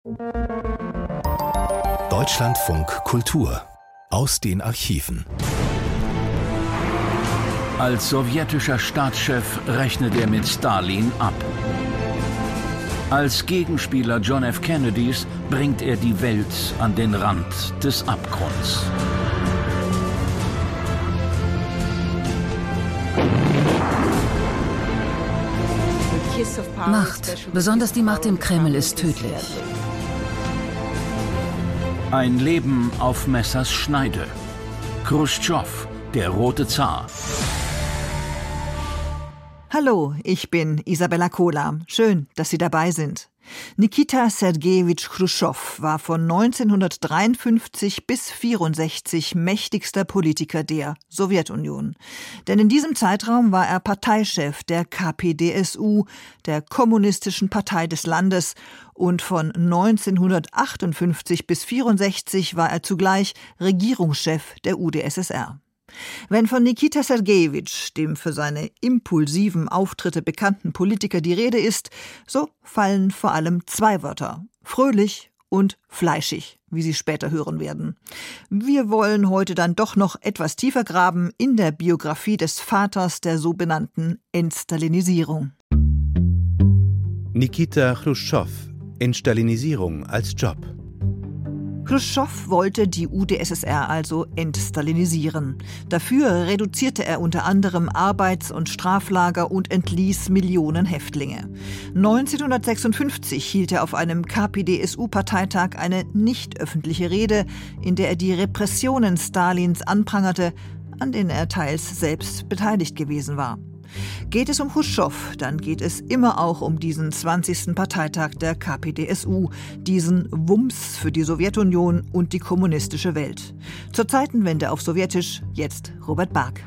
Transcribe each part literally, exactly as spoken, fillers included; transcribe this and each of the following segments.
Deutschlandfunk Kultur aus den Archiven. Als sowjetischer Staatschef rechnet er mit Stalin ab. Als Gegenspieler John F. Kennedys bringt er die Welt an den Rand des Abgrunds. Macht, besonders die Macht im Kreml, ist tödlich. Ein Leben auf Messers Schneide. Chruschtschow, der rote Zar. Hallo, ich bin Isabella Kola. Schön, dass Sie dabei sind. Nikita Sergejewitsch Chruschtschow war von neunzehnhundertdreiundfünfzig bis vierundsechzig mächtigster Politiker der Sowjetunion. Denn in diesem Zeitraum war er Parteichef der K P D S U, der Kommunistischen Partei des Landes, und von neunzehnhundertachtundfünfzig bis vierundsechzig war er zugleich Regierungschef der U d S S R. Wenn von Nikita Sergejewitsch, dem für seine impulsiven Auftritte bekannten Politiker, die Rede ist, so fallen vor allem zwei Wörter: fröhlich und fleischig, wie Sie später hören werden. Wir wollen heute dann doch noch etwas tiefer graben in der Biografie des Vaters der sogenannten Entstalinisierung. Nikita Chruschtschow, Entstalinisierung als Job. Chruschtschow wollte die U d S S R also entstalinisieren. Dafür reduzierte er unter anderem Arbeits- und Straflager und entließ Millionen Häftlinge. neunzehnhundertsechsundfünfzig hielt er auf einem K P D S U-Parteitag eine nicht öffentliche Rede, in der er die Repressionen Stalins anprangerte, an denen er teils selbst beteiligt gewesen war. Geht es um Chruschtschow, dann geht es immer auch um diesen zwanzigsten Parteitag der K P D S U, diesen Wumms für die Sowjetunion und die kommunistische Welt. Zur Zeitenwende auf Sowjetisch, jetzt Robert Bark.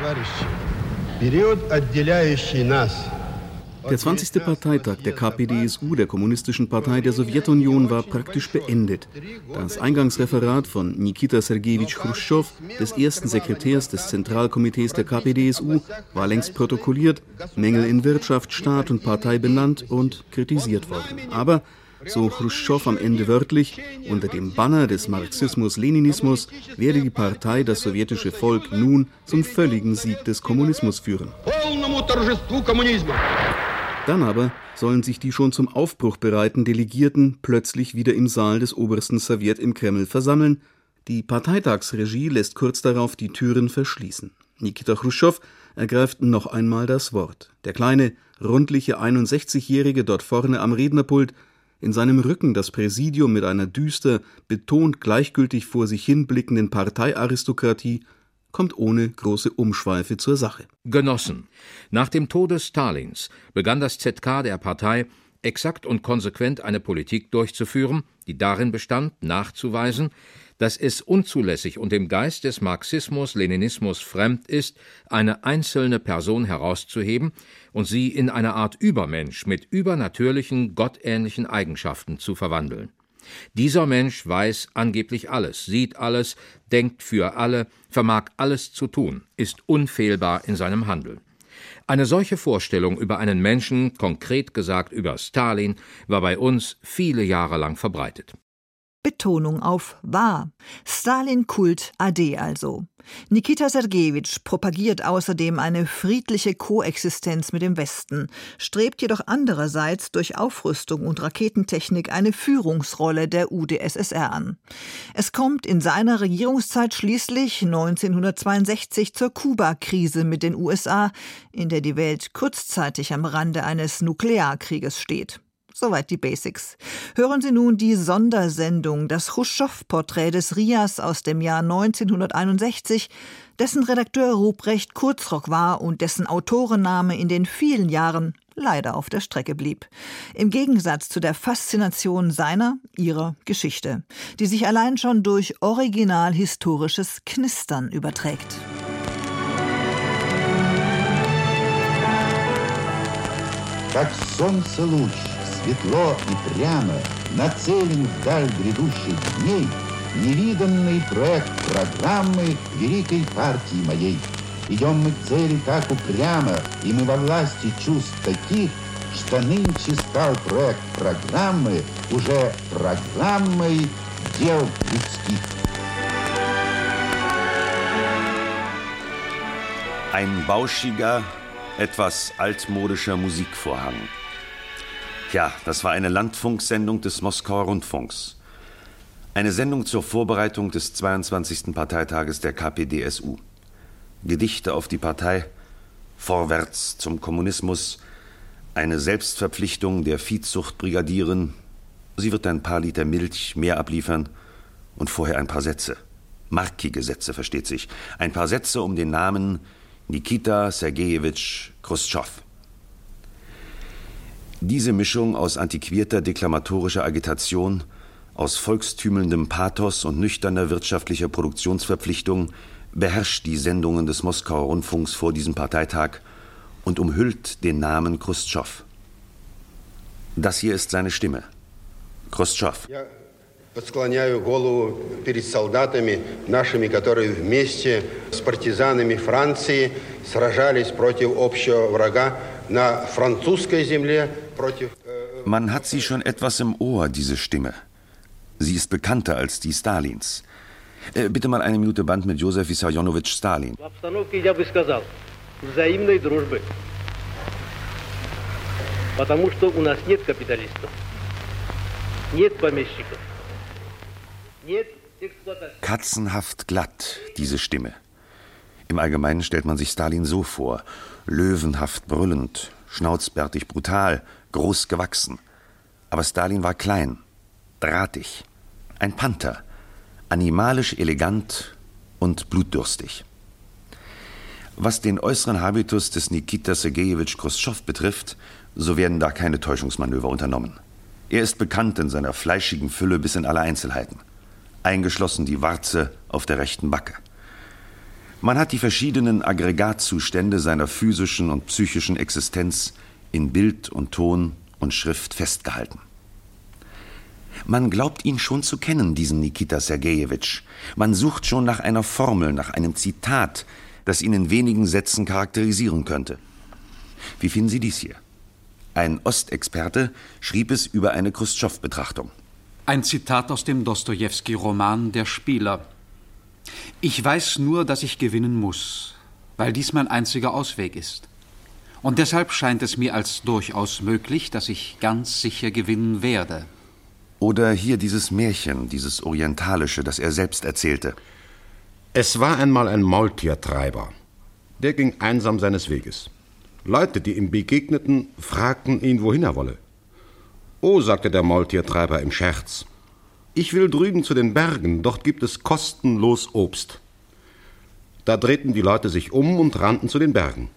Der zwanzigste Parteitag der K P D S U, der Kommunistischen Partei der Sowjetunion, war praktisch beendet. Das Eingangsreferat von Nikita Sergejewitsch Chruschtschow, des ersten Sekretärs des Zentralkomitees der K P D S U, war längst protokolliert, Mängel in Wirtschaft, Staat und Partei benannt und kritisiert worden. Aber, so Chruschtschow am Ende wörtlich, unter dem Banner des Marxismus-Leninismus werde die Partei das sowjetische Volk nun zum völligen Sieg des Kommunismus führen. Dann aber sollen sich die schon zum Aufbruch bereiten Delegierten plötzlich wieder im Saal des obersten Sowjet im Kreml versammeln. Die Parteitagsregie lässt kurz darauf die Türen verschließen. Nikita Chruschtschow ergreift noch einmal das Wort. Der kleine, rundliche einundsechzigjährige dort vorne am Rednerpult, in seinem Rücken das Präsidium mit einer düster, betont gleichgültig vor sich hin blickenden Parteiaristokratie, kommt ohne große Umschweife zur Sache. Genossen, nach dem Tode Stalins begann das Z K der Partei exakt und konsequent eine Politik durchzuführen, die darin bestand, nachzuweisen, dass es unzulässig und dem Geist des Marxismus-Leninismus fremd ist, eine einzelne Person herauszuheben und sie in eine Art Übermensch mit übernatürlichen, gottähnlichen Eigenschaften zu verwandeln. Dieser Mensch weiß angeblich alles, sieht alles, denkt für alle, vermag alles zu tun, ist unfehlbar in seinem Handeln. Eine solche Vorstellung über einen Menschen, konkret gesagt über Stalin, war bei uns viele Jahre lang verbreitet. Betonung auf wahr. Stalin-Kult A D also. Nikita Sergejewitsch propagiert außerdem eine friedliche Koexistenz mit dem Westen, strebt jedoch andererseits durch Aufrüstung und Raketentechnik eine Führungsrolle der U d S S R an. Es kommt in seiner Regierungszeit schließlich neunzehnhundertzweiundsechzig zur Kuba-Krise mit den U S A, in der die Welt kurzzeitig am Rande eines Nuklearkrieges steht. Soweit die Basics. Hören Sie nun die Sondersendung, das Chruschtschow-Porträt des R I A S aus dem Jahr neunzehnhunderteinundsechzig, dessen Redakteur Ruprecht Kurzrock war und dessen Autorenname in den vielen Jahren leider auf der Strecke blieb. Im Gegensatz zu der Faszination seiner, ihrer Geschichte, die sich allein schon durch originalhistorisches Knistern überträgt. Как солнце луч, светло и прямо, нацелен вдаль грядущих дней, невиданный проект программы великой партии моей. Идем мы к цели так упрямо, и мы во власти чувств таких, что нынче стал проект программы уже программой дел людских. Ein bauschiger, etwas altmodischer Musikvorhang. Ja, das war eine Landfunksendung des Moskauer Rundfunks. Eine Sendung zur Vorbereitung des zweiundzwanzigsten Parteitages der K P D S U. Gedichte auf die Partei, vorwärts zum Kommunismus, eine Selbstverpflichtung der Viehzuchtbrigadierin. Sie wird ein paar Liter Milch mehr abliefern und vorher ein paar Sätze. Markige Sätze, versteht sich. Ein paar Sätze um den Namen Nikita Sergejewitsch Chruschtschow. Diese Mischung aus antiquierter deklamatorischer Agitation, aus volkstümelndem Pathos und nüchterner wirtschaftlicher Produktionsverpflichtung beherrscht die Sendungen des Moskauer Rundfunks vor diesem Parteitag und umhüllt den Namen Chruschtschow. Das hier ist seine Stimme. Chruschtschow. Подсклоняю голову перед солдатами нашими, которые вместе с партизанами Франции сражались против общего врага на французской земле против. Man hat sie schon etwas im Ohr, diese Stimme. Sie ist bekannter als die Stalins. Äh, bitte mal eine Minute Band mit Josef Wissarionowitsch Stalin. В обстановке, я бы сказал, взаимной дружбы. Потому что у нас нет капиталистов, нет помещиков. Katzenhaft glatt, diese Stimme. Im Allgemeinen stellt man sich Stalin so vor. Löwenhaft brüllend, schnauzbärtig brutal, groß gewachsen. Aber Stalin war klein, drahtig, ein Panther, animalisch elegant und blutdurstig. Was den äußeren Habitus des Nikita Sergejewitsch Chruschtschow betrifft, so werden da keine Täuschungsmanöver unternommen. Er ist bekannt in seiner fleischigen Fülle bis in alle Einzelheiten. Eingeschlossen die Warze auf der rechten Backe. Man hat die verschiedenen Aggregatzustände seiner physischen und psychischen Existenz in Bild und Ton und Schrift festgehalten. Man glaubt ihn schon zu kennen, diesen Nikita Sergejewitsch. Man sucht schon nach einer Formel, nach einem Zitat, das ihn in wenigen Sätzen charakterisieren könnte. Wie finden Sie dies hier? Ein Ostexperte schrieb es über eine Chruschtschow-Betrachtung. Ein Zitat aus dem Dostojewski-Roman »Der Spieler«. Ich weiß nur, dass ich gewinnen muss, weil dies mein einziger Ausweg ist. Und deshalb scheint es mir als durchaus möglich, dass ich ganz sicher gewinnen werde. Oder hier dieses Märchen, dieses Orientalische, das er selbst erzählte. Es war einmal ein Maultiertreiber. Der ging einsam seines Weges. Leute, die ihm begegneten, fragten ihn, wohin er wolle. »Oh«, sagte der Maultiertreiber im Scherz, »ich will drüben zu den Bergen, dort gibt es kostenlos Obst.« Da drehten die Leute sich um und rannten zu den Bergen.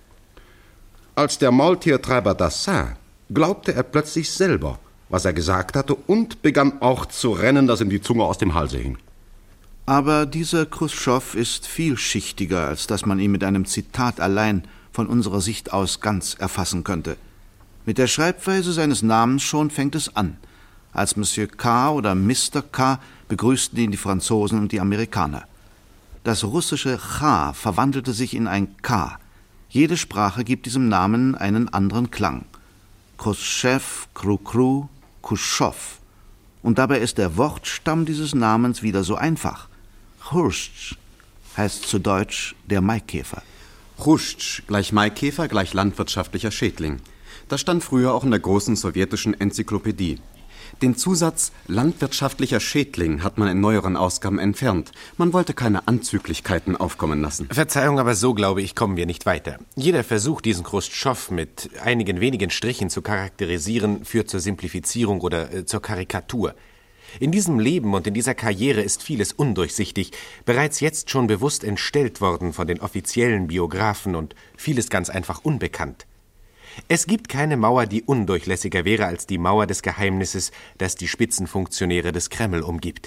Als der Maultiertreiber das sah, glaubte er plötzlich selber, was er gesagt hatte, und begann auch zu rennen, dass ihm die Zunge aus dem Halse hing. Aber dieser Chruschtschow ist vielschichtiger, als dass man ihn mit einem Zitat allein von unserer Sicht aus ganz erfassen könnte. Mit der Schreibweise seines Namens schon fängt es an. Als Monsieur K. oder Mister K. begrüßten ihn die Franzosen und die Amerikaner. Das russische Ch verwandelte sich in ein K. Jede Sprache gibt diesem Namen einen anderen Klang. Chruschtschow, Krukru, Kuschow. Und dabei ist der Wortstamm dieses Namens wieder so einfach. Chrusch heißt zu Deutsch der Maikäfer. Chrusch gleich Maikäfer gleich landwirtschaftlicher Schädling. Das stand früher auch in der großen sowjetischen Enzyklopädie. Den Zusatz landwirtschaftlicher Schädling hat man in neueren Ausgaben entfernt. Man wollte keine Anzüglichkeiten aufkommen lassen. Verzeihung, aber so, glaube ich, kommen wir nicht weiter. Jeder Versuch, diesen Chruschtschow mit einigen wenigen Strichen zu charakterisieren, führt zur Simplifizierung oder äh, zur Karikatur. In diesem Leben und in dieser Karriere ist vieles undurchsichtig, bereits jetzt schon bewusst entstellt worden von den offiziellen Biografen und vieles ganz einfach unbekannt. Es gibt keine Mauer, die undurchlässiger wäre als die Mauer des Geheimnisses, das die Spitzenfunktionäre des Kreml umgibt.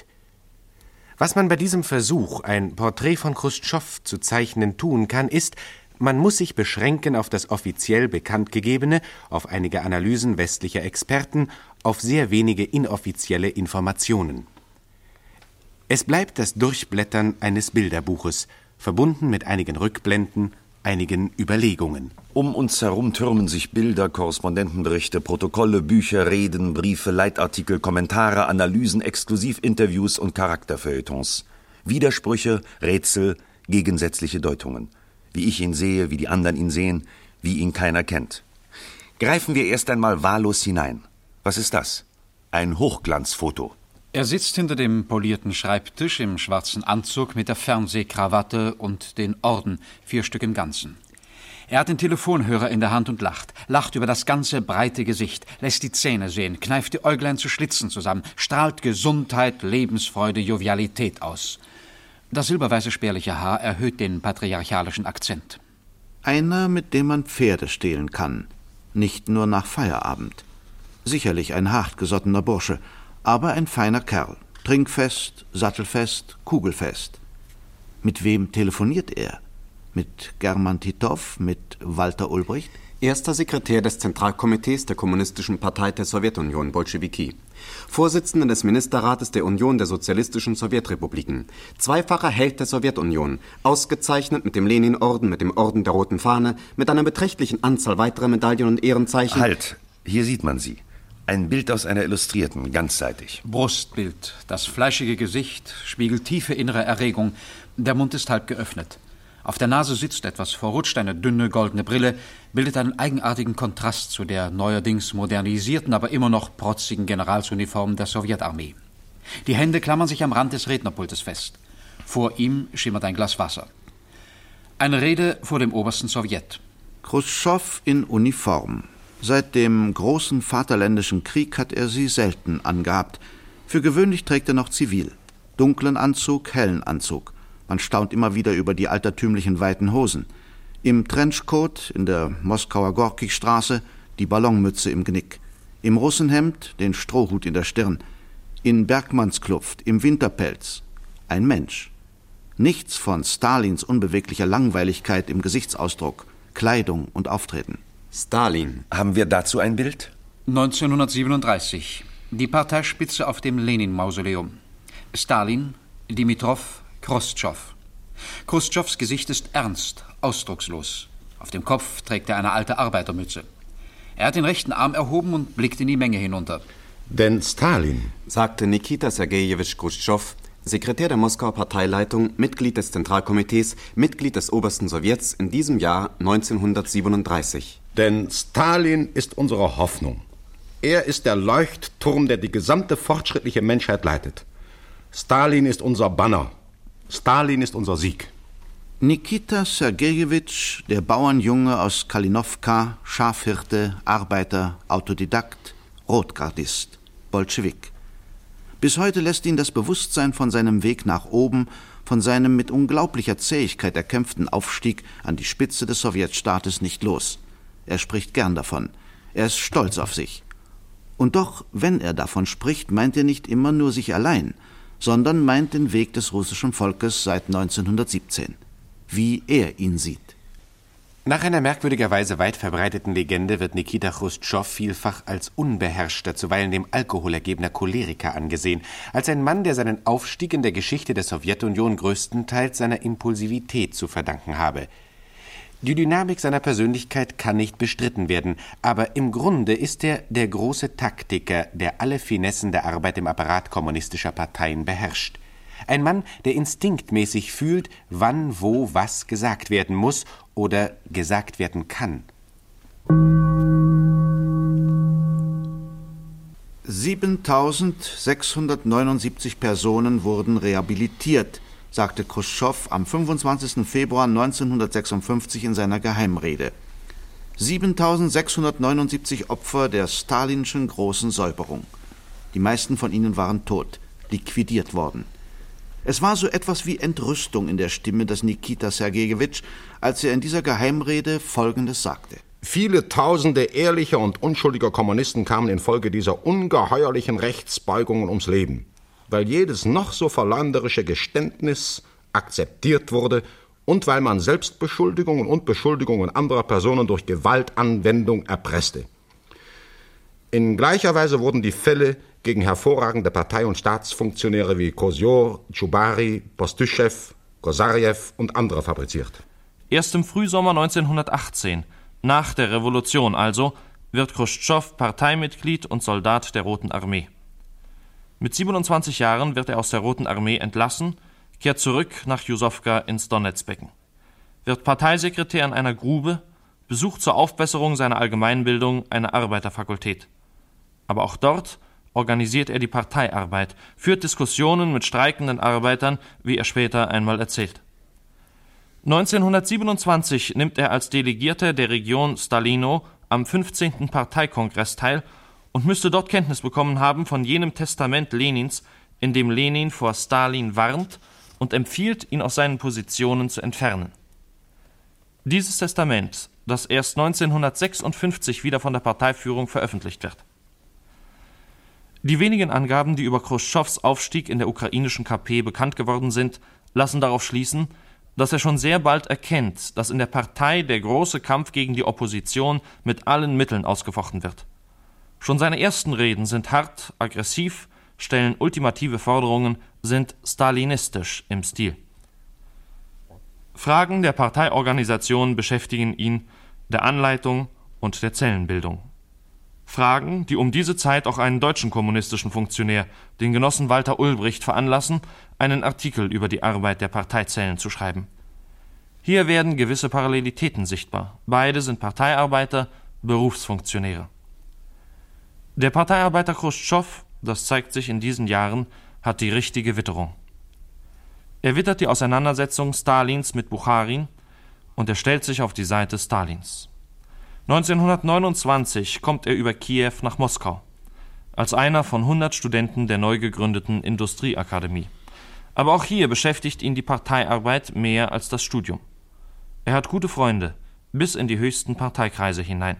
Was man bei diesem Versuch, ein Porträt von Chruschtschow zu zeichnen, tun kann, ist, man muss sich beschränken auf das offiziell Bekanntgegebene, auf einige Analysen westlicher Experten, auf sehr wenige inoffizielle Informationen. Es bleibt das Durchblättern eines Bilderbuches, verbunden mit einigen Rückblenden, einigen Überlegungen. Um uns herum türmen sich Bilder, Korrespondentenberichte, Protokolle, Bücher, Reden, Briefe, Leitartikel, Kommentare, Analysen, Exklusivinterviews und Charakterfeuilletons. Widersprüche, Rätsel, gegensätzliche Deutungen. Wie ich ihn sehe, wie die anderen ihn sehen, wie ihn keiner kennt. Greifen wir erst einmal wahllos hinein. Was ist das? Ein Hochglanzfoto. Er sitzt hinter dem polierten Schreibtisch im schwarzen Anzug mit der Fernsehkrawatte und den Orden, vier Stück im Ganzen. Er hat den Telefonhörer in der Hand und lacht, lacht über das ganze breite Gesicht, lässt die Zähne sehen, kneift die Äuglein zu Schlitzen zusammen, strahlt Gesundheit, Lebensfreude, Jovialität aus. Das silberweiße spärliche Haar erhöht den patriarchalischen Akzent. Einer, mit dem man Pferde stehlen kann, nicht nur nach Feierabend. Sicherlich ein hartgesottener Bursche, aber ein feiner Kerl, trinkfest, sattelfest, kugelfest. Mit wem telefoniert er? Mit German Titov, mit Walter Ulbricht? Erster Sekretär des Zentralkomitees der Kommunistischen Partei der Sowjetunion, Bolschewiki. Vorsitzender des Ministerrates der Union der Sozialistischen Sowjetrepubliken. Zweifacher Held der Sowjetunion. Ausgezeichnet mit dem Lenin-Orden, mit dem Orden der Roten Fahne, mit einer beträchtlichen Anzahl weiterer Medaillen und Ehrenzeichen. Halt, hier sieht man sie. Ein Bild aus einer Illustrierten, ganzseitig. Brustbild. Das fleischige Gesicht spiegelt tiefe innere Erregung. Der Mund ist halb geöffnet. Auf der Nase sitzt etwas verrutscht, eine dünne goldene Brille, bildet einen eigenartigen Kontrast zu der neuerdings modernisierten, aber immer noch protzigen Generalsuniform der Sowjetarmee. Die Hände klammern sich am Rand des Rednerpultes fest. Vor ihm schimmert ein Glas Wasser. Eine Rede vor dem obersten Sowjet. Chruschtschow in Uniform. Seit dem großen Vaterländischen Krieg hat er sie selten angehabt. Für gewöhnlich trägt er noch zivil. Dunklen Anzug, hellen Anzug. Man staunt immer wieder über die altertümlichen weiten Hosen. Im Trenchcoat in der Moskauer Gorki-Straße die Ballonmütze im Genick. Im Russenhemd den Strohhut in der Stirn. In Bergmannskluft, im Winterpelz. Ein Mensch. Nichts von Stalins unbeweglicher Langweiligkeit im Gesichtsausdruck, Kleidung und Auftreten. Stalin. Haben wir dazu ein Bild? neunzehnhundertsiebenunddreißig. Die Parteispitze auf dem Lenin-Mausoleum. Stalin, Dimitrov, Chruschtschow. Chruschtschows Gesicht ist ernst, ausdruckslos. Auf dem Kopf trägt er eine alte Arbeitermütze. Er hat den rechten Arm erhoben und blickt in die Menge hinunter. Denn Stalin, sagte Nikita Sergejewitsch Chruschtschow, Sekretär der Moskauer Parteileitung, Mitglied des Zentralkomitees, Mitglied des Obersten Sowjets in diesem Jahr neunzehnhundertsiebenunddreißig. Denn Stalin ist unsere Hoffnung. Er ist der Leuchtturm, der die gesamte fortschrittliche Menschheit leitet. Stalin ist unser Banner. Stalin ist unser Sieg. Nikita Sergejewitsch, der Bauernjunge aus Kalinowka, Schafhirte, Arbeiter, Autodidakt, Rotgardist, Bolschewik. Bis heute lässt ihn das Bewusstsein von seinem Weg nach oben, von seinem mit unglaublicher Zähigkeit erkämpften Aufstieg an die Spitze des Sowjetstaates nicht los. Er spricht gern davon. Er ist stolz auf sich. Und doch, wenn er davon spricht, meint er nicht immer nur sich allein, sondern meint den Weg des russischen Volkes seit neunzehnhundertsiebzehn. Wie er ihn sieht. Nach einer merkwürdigerweise weit verbreiteten Legende wird Nikita Chruschtschow vielfach als unbeherrschter, zuweilen dem Alkohol ergebener Choleriker angesehen, als ein Mann, der seinen Aufstieg in der Geschichte der Sowjetunion größtenteils seiner Impulsivität zu verdanken habe. Die Dynamik seiner Persönlichkeit kann nicht bestritten werden, aber im Grunde ist er der große Taktiker, der alle Finessen der Arbeit im Apparat kommunistischer Parteien beherrscht. Ein Mann, der instinktmäßig fühlt, wann, wo, was gesagt werden muss oder gesagt werden kann. siebentausendsechshundertneunundsiebzig Personen wurden rehabilitiert, sagte Chruschtschow am fünfundzwanzigsten Februar neunzehnhundertsechsundfünfzig in seiner Geheimrede. siebentausendsechshundertneunundsiebzig Opfer der stalinschen großen Säuberung. Die meisten von ihnen waren tot, liquidiert worden. Es war so etwas wie Entrüstung in der Stimme des Nikita Sergejewitsch, als er in dieser Geheimrede Folgendes sagte. Viele Tausende ehrlicher und unschuldiger Kommunisten kamen infolge dieser ungeheuerlichen Rechtsbeugungen ums Leben, weil jedes noch so verleumderische Geständnis akzeptiert wurde und weil man Selbstbeschuldigungen und Beschuldigungen anderer Personen durch Gewaltanwendung erpresste. In gleicher Weise wurden die Fälle gegen hervorragende Partei- und Staatsfunktionäre wie Kosjor, Tschubari, Postyshev, Kosarjew und andere fabriziert. Erst im Frühsommer neunzehnhundertachtzehn, nach der Revolution also, wird Chruschtschow Parteimitglied und Soldat der Roten Armee. Mit siebenundzwanzig Jahren wird er aus der Roten Armee entlassen, kehrt zurück nach Jusowka ins Donezbecken, wird Parteisekretär in einer Grube, besucht zur Aufbesserung seiner Allgemeinbildung eine Arbeiterfakultät. Aber auch dort organisiert er die Parteiarbeit, führt Diskussionen mit streikenden Arbeitern, wie er später einmal erzählt. neunzehnhundertsiebenundzwanzig nimmt er als Delegierter der Region Stalino am fünfzehnten Parteikongress teil und müsste dort Kenntnis bekommen haben von jenem Testament Lenins, in dem Lenin vor Stalin warnt und empfiehlt, ihn aus seinen Positionen zu entfernen. Dieses Testament, das erst neunzehnhundertsechsundfünfzig wieder von der Parteiführung veröffentlicht wird. Die wenigen Angaben, die über Chruschtschows Aufstieg in der ukrainischen K P bekannt geworden sind, lassen darauf schließen, dass er schon sehr bald erkennt, dass in der Partei der große Kampf gegen die Opposition mit allen Mitteln ausgefochten wird. Schon seine ersten Reden sind hart, aggressiv, stellen ultimative Forderungen, sind stalinistisch im Stil. Fragen der Parteiorganisation beschäftigen ihn, der Anleitung und der Zellenbildung. Fragen, die um diese Zeit auch einen deutschen kommunistischen Funktionär, den Genossen Walter Ulbricht, veranlassen, einen Artikel über die Arbeit der Parteizellen zu schreiben. Hier werden gewisse Parallelitäten sichtbar. Beide sind Parteiarbeiter, Berufsfunktionäre. Der Parteiarbeiter Chruschtschow, das zeigt sich in diesen Jahren, hat die richtige Witterung. Er wittert die Auseinandersetzung Stalins mit Bucharin und er stellt sich auf die Seite Stalins. neunzehnhundertneunundzwanzig kommt er über Kiew nach Moskau, als einer von hundert Studenten der neu gegründeten Industrieakademie. Aber auch hier beschäftigt ihn die Parteiarbeit mehr als das Studium. Er hat gute Freunde, bis in die höchsten Parteikreise hinein.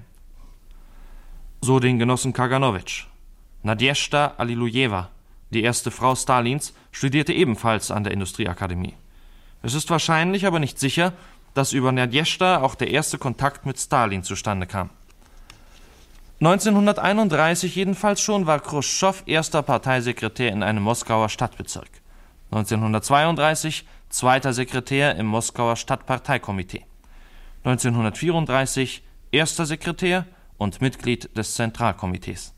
So den Genossen Kaganowitsch. Nadjezhda Allilujeva, die erste Frau Stalins, studierte ebenfalls an der Industrieakademie. Es ist wahrscheinlich, aber nicht sicher, dass über Nadjezhda auch der erste Kontakt mit Stalin zustande kam. neunzehnhunderteinunddreißig jedenfalls schon war Chruschtschow erster Parteisekretär in einem Moskauer Stadtbezirk. neunzehnhundertzweiunddreißig zweiter Sekretär im Moskauer Stadtparteikomitee. neunzehnhundertvierunddreißig erster Sekretär und Mitglied des Zentralkomitees.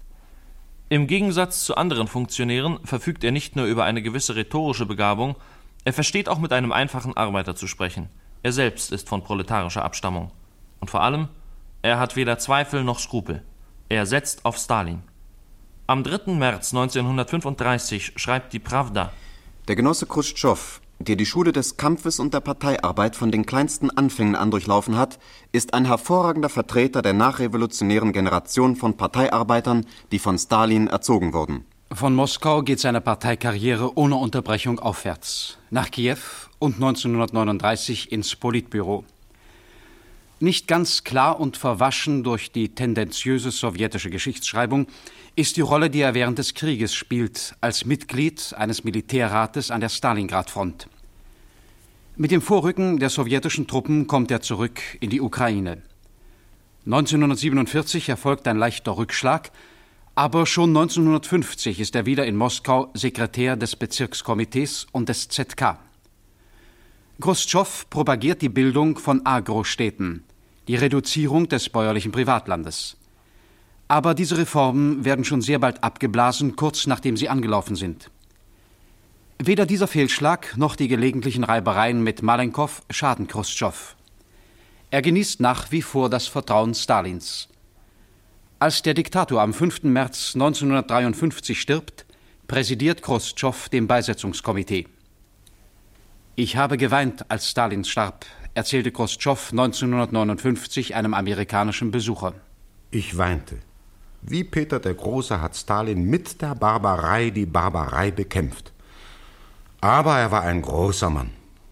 Im Gegensatz zu anderen Funktionären verfügt er nicht nur über eine gewisse rhetorische Begabung, er versteht auch mit einem einfachen Arbeiter zu sprechen. Er selbst ist von proletarischer Abstammung. Und vor allem, er hat weder Zweifel noch Skrupel. Er setzt auf Stalin. Am dritten März neunzehnhundertfünfunddreißig schreibt die Prawda: Der Genosse Chruschtschow, der die Schule des Kampfes und der Parteiarbeit von den kleinsten Anfängen an durchlaufen hat, ist ein hervorragender Vertreter der nachrevolutionären Generation von Parteiarbeitern, die von Stalin erzogen wurden. Von Moskau geht seine Parteikarriere ohne Unterbrechung aufwärts. Nach Kiew und neunzehnhundertneununddreißig ins Politbüro. Nicht ganz klar und verwaschen durch die tendenziöse sowjetische Geschichtsschreibung ist die Rolle, die er während des Krieges spielt, als Mitglied eines Militärrates an der Stalingrad-Front. Mit dem Vorrücken der sowjetischen Truppen kommt er zurück in die Ukraine. neunzehnhundertsiebenundvierzig erfolgt ein leichter Rückschlag, aber schon neunzehnhundertfünfzig ist er wieder in Moskau Sekretär des Bezirkskomitees und des Z K. Chruschtschow propagiert die Bildung von Agrostädten, die Reduzierung des bäuerlichen Privatlandes. Aber diese Reformen werden schon sehr bald abgeblasen, kurz nachdem sie angelaufen sind. Weder dieser Fehlschlag noch die gelegentlichen Reibereien mit Malenkow schaden Chruschtschow. Er genießt nach wie vor das Vertrauen Stalins. Als der Diktator am fünften März neunzehnhundertdreiundfünfzig stirbt, präsidiert Chruschtschow dem Beisetzungskomitee. Ich habe geweint, als Stalin starb, erzählte Chruschtschow neunzehnhundertneunundfünfzig einem amerikanischen Besucher. Ich weinte. Wie Peter der Große hat Stalin mit der Barbarei die Barbarei bekämpft. Aber er war ein großer Mann.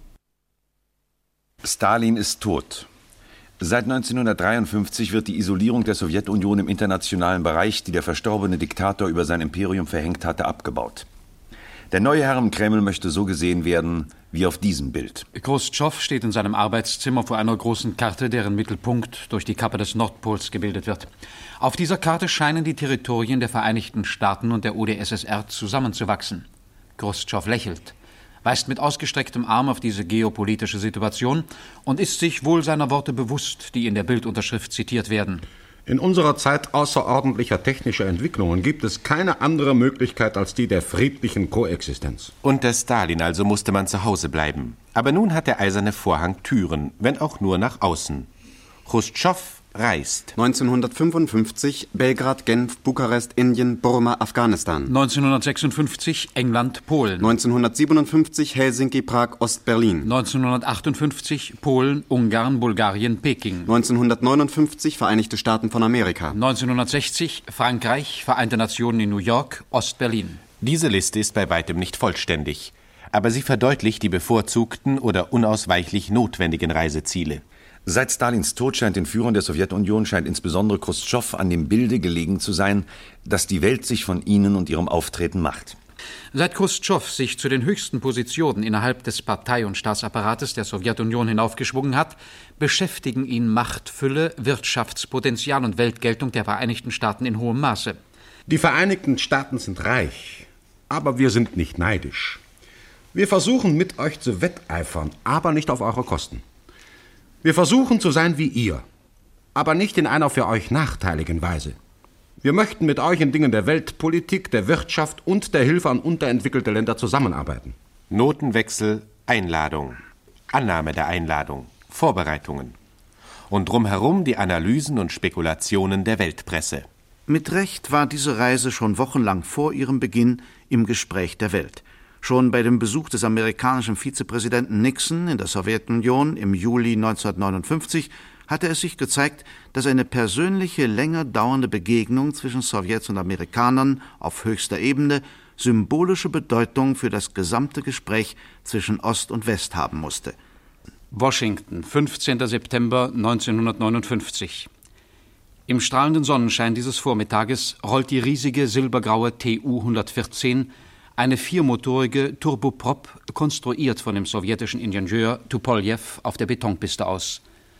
Stalin ist tot. Seit neunzehnhundertdreiundfünfzig wird die Isolierung der Sowjetunion im internationalen Bereich, die der verstorbene Diktator über sein Imperium verhängt hatte, abgebaut. Der neue Herr im Kreml möchte so gesehen werden wie auf diesem Bild. Chruschtschow steht in seinem Arbeitszimmer vor einer großen Karte, deren Mittelpunkt durch die Kappe des Nordpols gebildet wird. Auf dieser Karte scheinen die Territorien der Vereinigten Staaten und der U d S S R zusammenzuwachsen. Chruschtschow lächelt. weist mit ausgestrecktem Arm auf diese geopolitische Situation und ist sich wohl seiner Worte bewusst, die in der Bildunterschrift zitiert werden. In unserer Zeit außerordentlicher technischer Entwicklungen gibt es keine andere Möglichkeit als die der friedlichen Koexistenz. Unter Stalin also musste man zu Hause bleiben. Aber nun hat der eiserne Vorhang Türen, wenn auch nur nach außen. Chruschtschow reist. neunzehnhundertfünfundfünfzig Belgrad, Genf, Bukarest, Indien, Burma, Afghanistan. neunzehnhundertsechsundfünfzig England, Polen. neunzehnhundertsiebenundfünfzig Helsinki, Prag, Ostberlin. neunzehnhundertachtundfünfzig Polen, Ungarn, Bulgarien, Peking. neunzehnhundertneunundfünfzig Vereinigte Staaten von Amerika. neunzehnhundertsechzig Frankreich, Vereinte Nationen in New York, Ostberlin. Diese Liste ist bei weitem nicht vollständig, aber sie verdeutlicht die bevorzugten oder unausweichlich notwendigen Reiseziele. Seit Stalins Tod scheint den Führern der Sowjetunion, scheint insbesondere Chruschtschow an dem Bilde gelegen zu sein, dass die Welt sich von ihnen und ihrem Auftreten macht. Seit Chruschtschow sich zu den höchsten Positionen innerhalb des Partei- und Staatsapparates der Sowjetunion hinaufgeschwungen hat, beschäftigen ihn Machtfülle, Wirtschaftspotenzial und Weltgeltung der Vereinigten Staaten in hohem Maße. Die Vereinigten Staaten sind reich, aber wir sind nicht neidisch. Wir versuchen mit euch zu wetteifern, aber nicht auf eure Kosten. Wir versuchen zu sein wie ihr, aber nicht in einer für euch nachteiligen Weise. Wir möchten mit euch in Dingen der Weltpolitik, der Wirtschaft und der Hilfe an unterentwickelte Länder zusammenarbeiten. Notenwechsel, Einladung, Annahme der Einladung, Vorbereitungen. Und drumherum die Analysen und Spekulationen der Weltpresse. Mit Recht war diese Reise schon wochenlang vor ihrem Beginn im Gespräch der Welt. Schon bei dem Besuch des amerikanischen Vizepräsidenten Nixon in der Sowjetunion im Juli neunzehnhundertneunundfünfzig hatte es sich gezeigt, dass eine persönliche, länger dauernde Begegnung zwischen Sowjets und Amerikanern auf höchster Ebene symbolische Bedeutung für das gesamte Gespräch zwischen Ost und West haben musste. Washington, fünfzehnter September neunzehnhundertneunundfünfzig. Im strahlenden Sonnenschein dieses Vormittages rollt die riesige silbergraue T U hundertvierzehn, eine viermotorige Turboprop, konstruiert von dem sowjetischen Ingenieur Tupolew, auf der Betonpiste aus.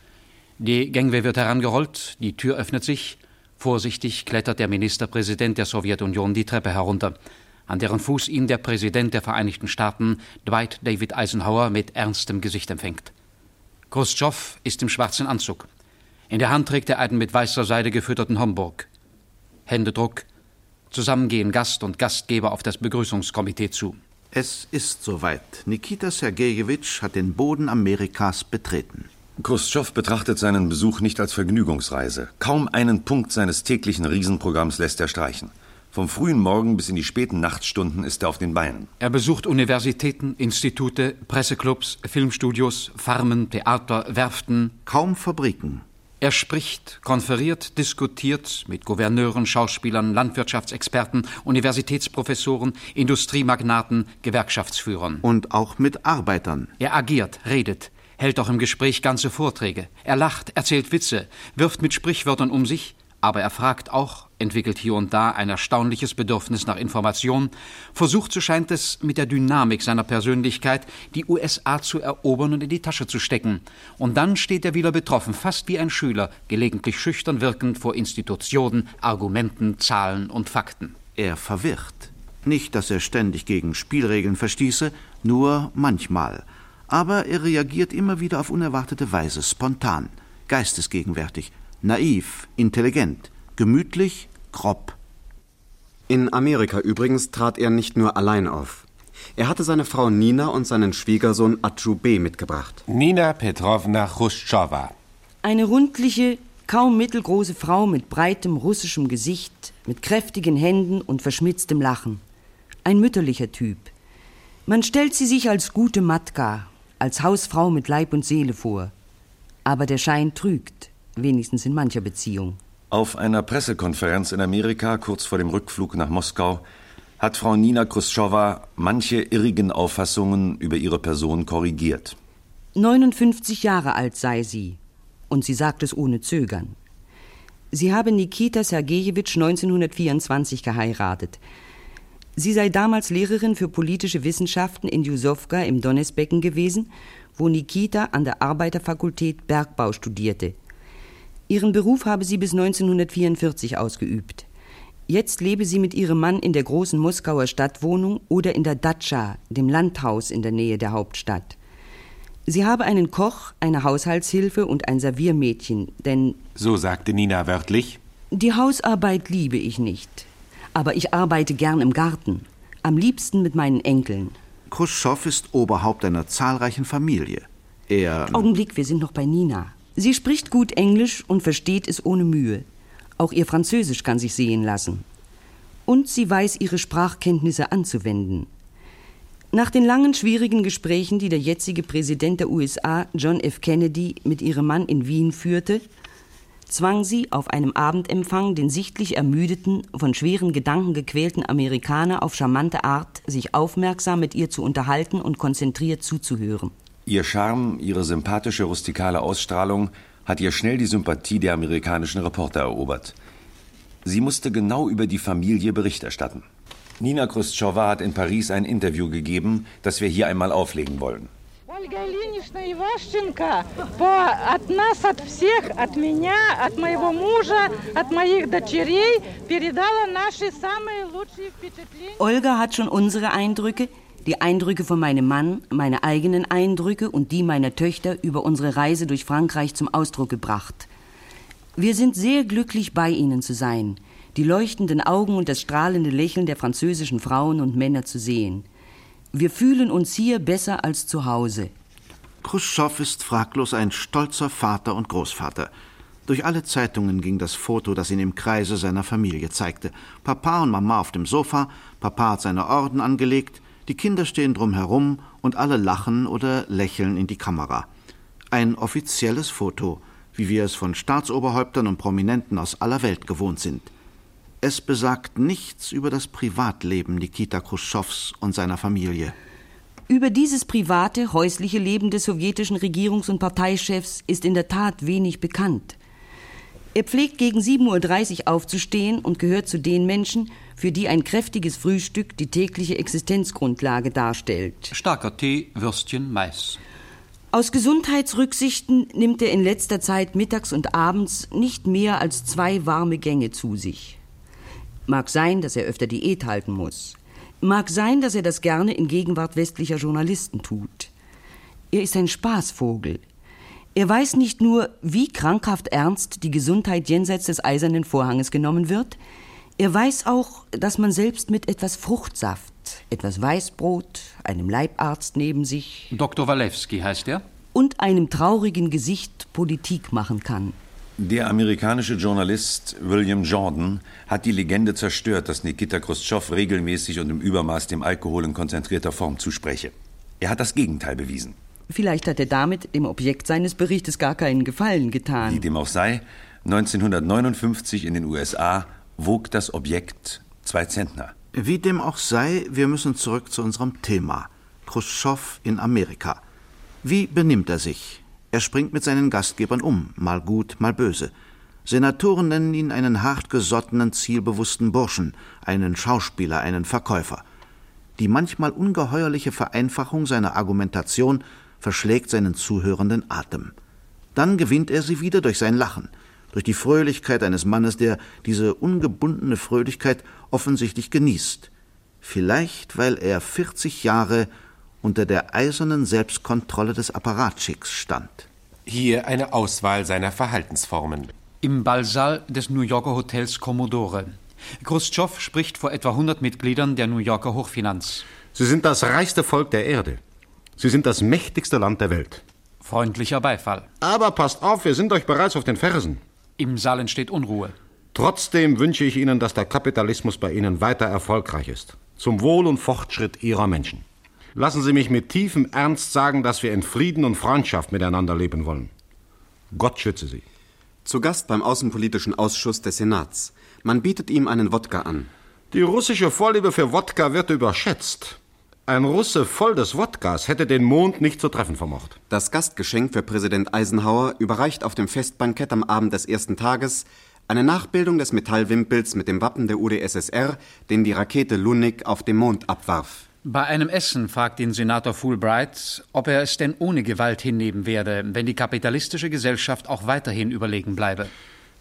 Die Gangway wird herangerollt, die Tür öffnet sich. Vorsichtig klettert der Ministerpräsident der Sowjetunion die Treppe herunter, an deren Fuß ihn der Präsident der Vereinigten Staaten, Dwight David Eisenhower, mit ernstem Gesicht empfängt. Chruschtschow ist im schwarzen Anzug. In der Hand trägt er einen mit weißer Seide gefütterten Homburg. Händedruck. Zusammen gehen Gast und Gastgeber auf das Begrüßungskomitee zu. Es ist soweit. Nikita Sergejewitsch hat den Boden Amerikas betreten. Chruschtschow betrachtet seinen Besuch nicht als Vergnügungsreise. Kaum einen Punkt seines täglichen Riesenprogramms lässt er streichen. Vom frühen Morgen bis in die späten Nachtstunden ist er auf den Beinen. Er besucht Universitäten, Institute, Presseclubs, Filmstudios, Farmen, Theater, Werften. Kaum Fabriken. Er spricht, konferiert, diskutiert mit Gouverneuren, Schauspielern, Landwirtschaftsexperten, Universitätsprofessoren, Industriemagnaten, Gewerkschaftsführern. Und auch mit Arbeitern. Er agiert, redet, hält auch im Gespräch ganze Vorträge. Er lacht, erzählt Witze, wirft mit Sprichwörtern um sich, aber er fragt auch, entwickelt hier und da ein erstaunliches Bedürfnis nach Information, versucht, so scheint es, mit der Dynamik seiner Persönlichkeit die U S A zu erobern und in die Tasche zu stecken. Und dann steht er wieder betroffen, fast wie ein Schüler, gelegentlich schüchtern wirkend vor Institutionen, Argumenten, Zahlen und Fakten. Er verwirrt. Nicht, dass er ständig gegen Spielregeln verstieße, nur manchmal. Aber er reagiert immer wieder auf unerwartete Weise, spontan, geistesgegenwärtig, naiv, intelligent, gemütlich, grob. In Amerika übrigens trat er nicht nur allein auf. Er hatte seine Frau Nina und seinen Schwiegersohn Atschubeh mitgebracht. Nina Petrowna Chruschtschowa. Eine rundliche, kaum mittelgroße Frau mit breitem russischem Gesicht, mit kräftigen Händen und verschmitztem Lachen. Ein mütterlicher Typ. Man stellt sie sich als gute Matka, als Hausfrau mit Leib und Seele vor. Aber der Schein trügt. Wenigstens in mancher Beziehung. Auf einer Pressekonferenz in Amerika, kurz vor dem Rückflug nach Moskau, hat Frau Nina Chruschtschowa manche irrigen Auffassungen über ihre Person korrigiert. neunundfünfzig Jahre alt sei sie. Und sie sagt es ohne Zögern. Sie habe Nikita Sergejewitsch neunzehnhundertvierundzwanzig geheiratet. Sie sei damals Lehrerin für politische Wissenschaften in Jusowka im Donezbecken gewesen, wo Nikita an der Arbeiterfakultät Bergbau studierte. Ihren Beruf habe sie bis neunzehnhundertvierundvierzig ausgeübt. Jetzt lebe sie mit ihrem Mann in der großen Moskauer Stadtwohnung oder in der Datscha, dem Landhaus in der Nähe der Hauptstadt. Sie habe einen Koch, eine Haushaltshilfe und ein Serviermädchen, denn... So sagte Nina wörtlich. Die Hausarbeit liebe ich nicht. Aber ich arbeite gern im Garten. Am liebsten mit meinen Enkeln. Chruschtschow ist Oberhaupt einer zahlreichen Familie. Er... Augenblick, wir sind noch bei Nina. Sie spricht gut Englisch und versteht es ohne Mühe. Auch ihr Französisch kann sich sehen lassen. Und sie weiß, ihre Sprachkenntnisse anzuwenden. Nach den langen, schwierigen Gesprächen, die der jetzige Präsident der U S A, John F. Kennedy, mit ihrem Mann in Wien führte, zwang sie auf einem Abendempfang den sichtlich ermüdeten, von schweren Gedanken gequälten Amerikaner auf charmante Art, sich aufmerksam mit ihr zu unterhalten und konzentriert zuzuhören. Ihr Charme, ihre sympathische, rustikale Ausstrahlung hat ihr schnell die Sympathie der amerikanischen Reporter erobert. Sie musste genau über die Familie Bericht erstatten. Nina Chruschtschowa hat in Paris ein Interview gegeben, das wir hier einmal auflegen wollen. Ольга Ильинична Ивашченко от нас, от всех, от меня, от моего мужа, от моих дочерей передала наши самые лучшие впечатления. Olga hat schon unsere Eindrücke, die Eindrücke von meinem Mann, meine eigenen Eindrücke und die meiner Töchter über unsere Reise durch Frankreich zum Ausdruck gebracht. Wir sind sehr glücklich, bei Ihnen zu sein, die leuchtenden Augen und das strahlende Lächeln der französischen Frauen und Männer zu sehen. Wir fühlen uns hier besser als zu Hause. Chruschtschow ist fraglos ein stolzer Vater und Großvater. Durch alle Zeitungen ging das Foto, das ihn im Kreise seiner Familie zeigte. Papa und Mama auf dem Sofa, Papa hat seine Orden angelegt, die Kinder stehen drum herum und alle lachen oder lächeln in die Kamera. Ein offizielles Foto, wie wir es von Staatsoberhäuptern und Prominenten aus aller Welt gewohnt sind. Es besagt nichts über das Privatleben Nikita Chruschtschows und seiner Familie. Über dieses private, häusliche Leben des sowjetischen Regierungs- und Parteichefs ist in der Tat wenig bekannt. Er pflegt gegen sieben Uhr dreißig aufzustehen und gehört zu den Menschen, für die ein kräftiges Frühstück die tägliche Existenzgrundlage darstellt. Starker Tee, Würstchen, Mais. Aus Gesundheitsrücksichten nimmt er in letzter Zeit mittags und abends nicht mehr als zwei warme Gänge zu sich. Mag sein, dass er öfter Diät halten muss. Mag sein, dass er das gerne in Gegenwart westlicher Journalisten tut. Er ist ein Spaßvogel. Er weiß nicht nur, wie krankhaft ernst die Gesundheit jenseits des eisernen Vorhanges genommen wird, er weiß auch, dass man selbst mit etwas Fruchtsaft, etwas Weißbrot, einem Leibarzt neben sich... Doktor Walewski heißt er? ...und einem traurigen Gesicht Politik machen kann. Der amerikanische Journalist William Jordan hat die Legende zerstört, dass Nikita Chruschtschow regelmäßig und im Übermaß dem Alkohol in konzentrierter Form zuspreche. Er hat das Gegenteil bewiesen. Vielleicht hat er damit dem Objekt seines Berichtes gar keinen Gefallen getan. Wie dem auch sei, neunzehnhundertneunundfünfzig in den U S A wog das Objekt zwei Zentner. Wie dem auch sei, wir müssen zurück zu unserem Thema. Chruschtschow in Amerika. Wie benimmt er sich? Er springt mit seinen Gastgebern um, mal gut, mal böse. Senatoren nennen ihn einen hartgesottenen, zielbewussten Burschen, einen Schauspieler, einen Verkäufer. Die manchmal ungeheuerliche Vereinfachung seiner Argumentation verschlägt seinen zuhörenden Atem. Dann gewinnt er sie wieder durch sein Lachen, durch die Fröhlichkeit eines Mannes, der diese ungebundene Fröhlichkeit offensichtlich genießt. Vielleicht, weil er vierzig Jahre unter der eisernen Selbstkontrolle des Apparatschicks stand. Hier eine Auswahl seiner Verhaltensformen. Im Ballsaal des New Yorker Hotels Commodore. Chruschtschow spricht vor etwa hundert Mitgliedern der New Yorker Hochfinanz. Sie sind das reichste Volk der Erde. Sie sind das mächtigste Land der Welt. Freundlicher Beifall. Aber passt auf, wir sind euch bereits auf den Fersen. Im Saal entsteht Unruhe. Trotzdem wünsche ich Ihnen, dass der Kapitalismus bei Ihnen weiter erfolgreich ist. Zum Wohl und Fortschritt Ihrer Menschen. Lassen Sie mich mit tiefem Ernst sagen, dass wir in Frieden und Freundschaft miteinander leben wollen. Gott schütze Sie. Zu Gast beim Außenpolitischen Ausschuss des Senats. Man bietet ihm einen Wodka an. Die russische Vorliebe für Wodka wird überschätzt. Ein Russe voll des Wodkas hätte den Mond nicht zu treffen vermocht. Das Gastgeschenk für Präsident Eisenhower überreicht auf dem Festbankett am Abend des ersten Tages eine Nachbildung des Metallwimpels mit dem Wappen der U d S S R, den die Rakete Lunik auf dem Mond abwarf. Bei einem Essen fragt ihn Senator Fulbright, ob er es denn ohne Gewalt hinnehmen werde, wenn die kapitalistische Gesellschaft auch weiterhin überlegen bleibe.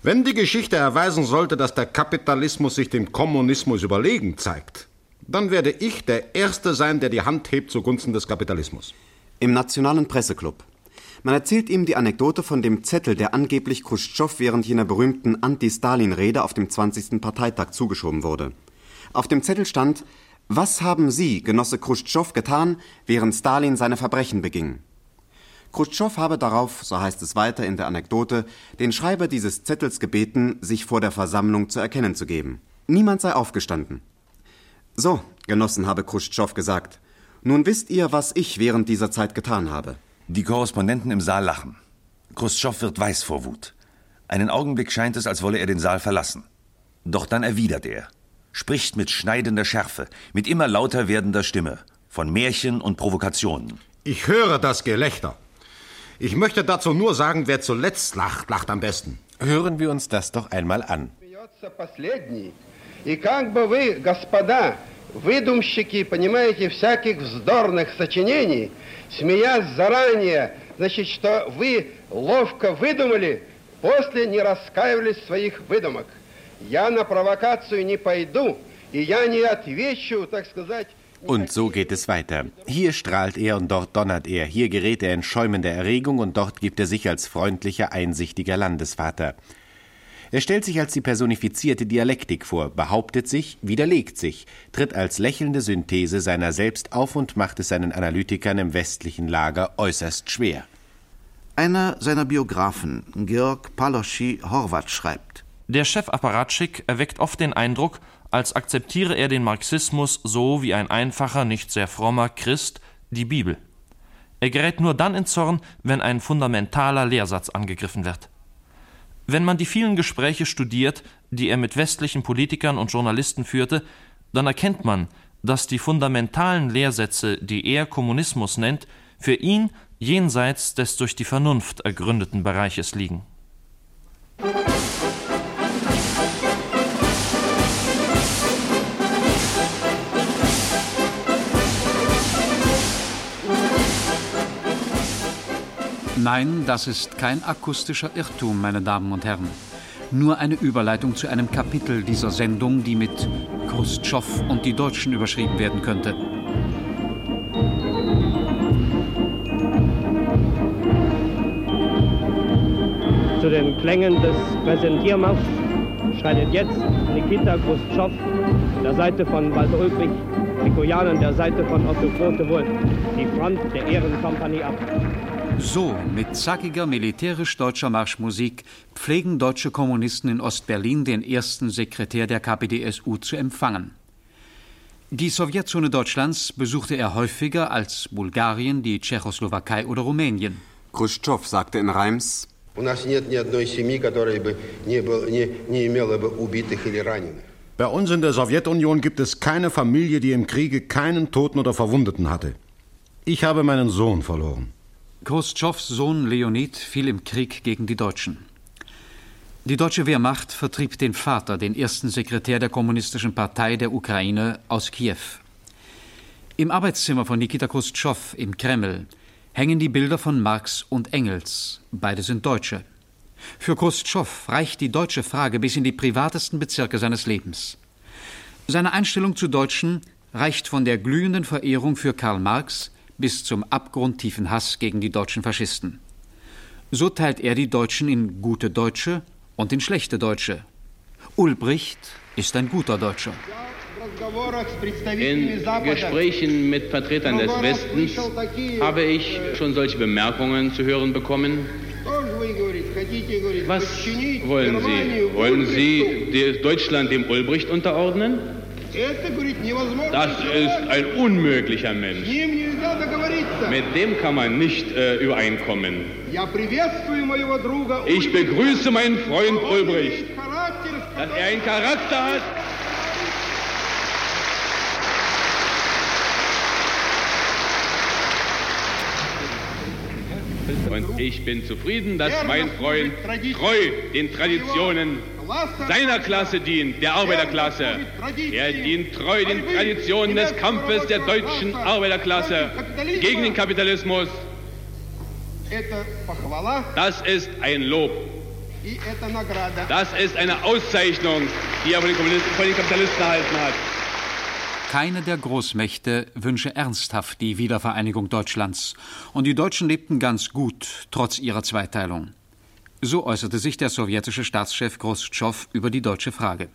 Wenn die Geschichte erweisen sollte, dass der Kapitalismus sich dem Kommunismus überlegen zeigt, dann werde ich der Erste sein, der die Hand hebt zugunsten des Kapitalismus. Im Nationalen Presseclub. Man erzählt ihm die Anekdote von dem Zettel, der angeblich Chruschtschow während jener berühmten Anti-Stalin-Rede auf dem zwanzigsten Parteitag zugeschoben wurde. Auf dem Zettel stand: Was haben Sie, Genosse Chruschtschow, getan, während Stalin seine Verbrechen beging? Chruschtschow habe darauf, so heißt es weiter in der Anekdote, den Schreiber dieses Zettels gebeten, sich vor der Versammlung zu erkennen zu geben. Niemand sei aufgestanden. So, Genossen, habe Chruschtschow gesagt, nun wisst ihr, was ich während dieser Zeit getan habe. Die Korrespondenten im Saal lachen. Chruschtschow wird weiß vor Wut. Einen Augenblick scheint es, als wolle er den Saal verlassen. Doch dann erwidert er, spricht mit schneidender Schärfe, mit immer lauter werdender Stimme, von Märchen und Provokationen. Ich höre das Gelächter. Ich möchte dazu nur sagen, wer zuletzt lacht, lacht am besten. Hören wir uns das doch einmal an. И как бы вы, господа, выдумщики, понимаете, всяких вздорных сочинений, смеясь заранее, значит, что вы ловко выдумали, после не раскаивались в своих выдумок. Я на провокацию не пойду, и я не отвечу, так сказать. Und so geht es weiter. Hier strahlt er und dort donnert er, hier gerät er in schäumende Erregung und dort gibt er sich als freundlicher, einsichtiger Landesvater. Er stellt sich als die personifizierte Dialektik vor, behauptet sich, widerlegt sich, tritt als lächelnde Synthese seiner selbst auf und macht es seinen Analytikern im westlichen Lager äußerst schwer. Einer seiner Biografen, Georg Paloschi-Horvath, schreibt: Der Chefapparatschik erweckt oft den Eindruck, als akzeptiere er den Marxismus so wie ein einfacher, nicht sehr frommer Christ die Bibel. Er gerät nur dann in Zorn, wenn ein fundamentaler Lehrsatz angegriffen wird. Wenn man die vielen Gespräche studiert, die er mit westlichen Politikern und Journalisten führte, dann erkennt man, dass die fundamentalen Lehrsätze, die er Kommunismus nennt, für ihn jenseits des durch die Vernunft ergründeten Bereiches liegen. Nein, das ist kein akustischer Irrtum, meine Damen und Herren. Nur eine Überleitung zu einem Kapitel dieser Sendung, die mit Chruschtschow und die Deutschen überschrieben werden könnte. Zu den Klängen des Präsentiermarschs schreitet jetzt Nikita Chruschtschow der Seite von Walter Ulbricht, Mikojan an der Seite von Otto Grote-Wolf die Front der Ehrenkompanie ab. So, mit zackiger militärisch-deutscher Marschmusik pflegen deutsche Kommunisten in Ostberlin den ersten Sekretär der K P D S U zu empfangen. Die Sowjetzone Deutschlands besuchte er häufiger als Bulgarien, die Tschechoslowakei oder Rumänien. Chruschtschow sagte in Reims: Bei uns in der Sowjetunion gibt es keine Familie, die im Kriege keinen Toten oder Verwundeten hatte. Ich habe meinen Sohn verloren. Chruschtschows Sohn Leonid fiel im Krieg gegen die Deutschen. Die deutsche Wehrmacht vertrieb den Vater, den ersten Sekretär der Kommunistischen Partei der Ukraine, aus Kiew. Im Arbeitszimmer von Nikita Chruschtschow im Kreml hängen die Bilder von Marx und Engels. Beide sind Deutsche. Für Chruschtschow reicht die deutsche Frage bis in die privatesten Bezirke seines Lebens. Seine Einstellung zu Deutschen reicht von der glühenden Verehrung für Karl Marx bis zum abgrundtiefen Hass gegen die deutschen Faschisten. So teilt er die Deutschen in gute Deutsche und in schlechte Deutsche. Ulbricht ist ein guter Deutscher. In Gesprächen mit Vertretern des Westens habe ich schon solche Bemerkungen zu hören bekommen. Was wollen Sie? Wollen Sie Deutschland dem Ulbricht unterordnen? Das ist ein unmöglicher Mensch. Mit dem kann man nicht äh, übereinkommen. Ich begrüße meinen Freund Ulbricht, dass er einen Charakter hat. Und ich bin zufrieden, dass mein Freund treu den Traditionen seiner Klasse dient, der Arbeiterklasse. Er dient treu den Traditionen des Kampfes der deutschen Arbeiterklasse gegen den Kapitalismus. Das ist ein Lob. Das ist eine Auszeichnung, die er von den, von den Kapitalisten erhalten hat. Keine der Großmächte wünsche ernsthaft die Wiedervereinigung Deutschlands. Und die Deutschen lebten ganz gut, trotz ihrer Zweiteilung. So äußerte sich der sowjetische Staatschef Chruschtschow über die deutsche Frage.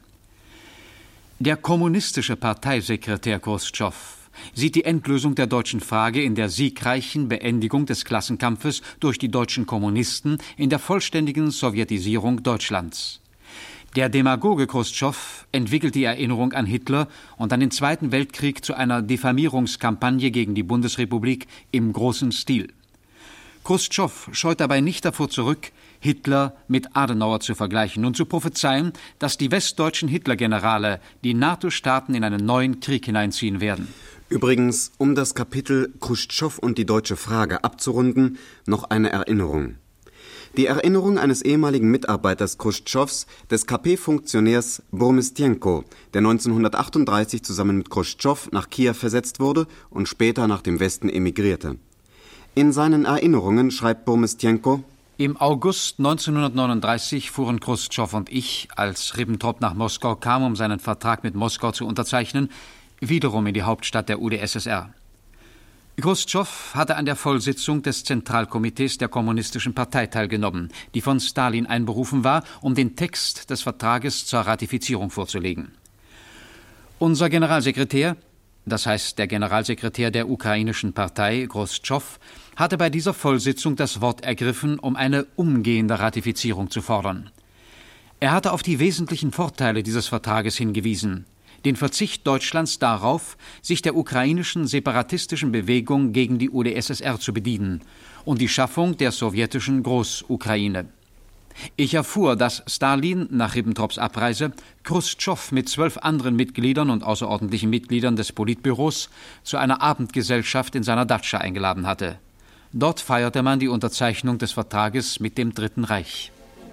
Der kommunistische Parteisekretär Chruschtschow sieht die Endlösung der deutschen Frage in der siegreichen Beendigung des Klassenkampfes durch die deutschen Kommunisten in der vollständigen Sowjetisierung Deutschlands. Der Demagoge Chruschtschow entwickelt die Erinnerung an Hitler und an den Zweiten Weltkrieg zu einer Diffamierungskampagne gegen die Bundesrepublik im großen Stil. Chruschtschow scheut dabei nicht davor zurück, Hitler mit Adenauer zu vergleichen und zu prophezeien, dass die westdeutschen Hitlergenerale die NATO-Staaten in einen neuen Krieg hineinziehen werden. Übrigens, um das Kapitel Chruschtschow und die deutsche Frage abzurunden, noch eine Erinnerung. Die Erinnerung eines ehemaligen Mitarbeiters Chruschtschows, des K P-Funktionärs Burmistjenko, der neunzehnhundertachtunddreißig zusammen mit Chruschtschow nach Kiew versetzt wurde und später nach dem Westen emigrierte. In seinen Erinnerungen schreibt Burmistjenko: Im August neunzehnhundertneununddreißig fuhren Chruschtschow und ich, als Ribbentrop nach Moskau kam, um seinen Vertrag mit Moskau zu unterzeichnen, wiederum in die Hauptstadt der U d S S R. Chruschtschow hatte an der Vollsitzung des Zentralkomitees der Kommunistischen Partei teilgenommen, die von Stalin einberufen war, um den Text des Vertrages zur Ratifizierung vorzulegen. Unser Generalsekretär, das heißt der Generalsekretär der ukrainischen Partei, Chruschtschow, hatte bei dieser Vollsitzung das Wort ergriffen, um eine umgehende Ratifizierung zu fordern. Er hatte auf die wesentlichen Vorteile dieses Vertrages hingewiesen: den Verzicht Deutschlands darauf, sich der ukrainischen separatistischen Bewegung gegen die U d S S R zu bedienen, und die Schaffung der sowjetischen Großukraine. Ich erfuhr, dass Stalin nach Ribbentrops Abreise Chruschtschow mit zwölf anderen Mitgliedern und außerordentlichen Mitgliedern des Politbüros zu einer Abendgesellschaft in seiner Datscha eingeladen hatte. Dort feierte man die Unterzeichnung des Vertrages mit dem Dritten Reich.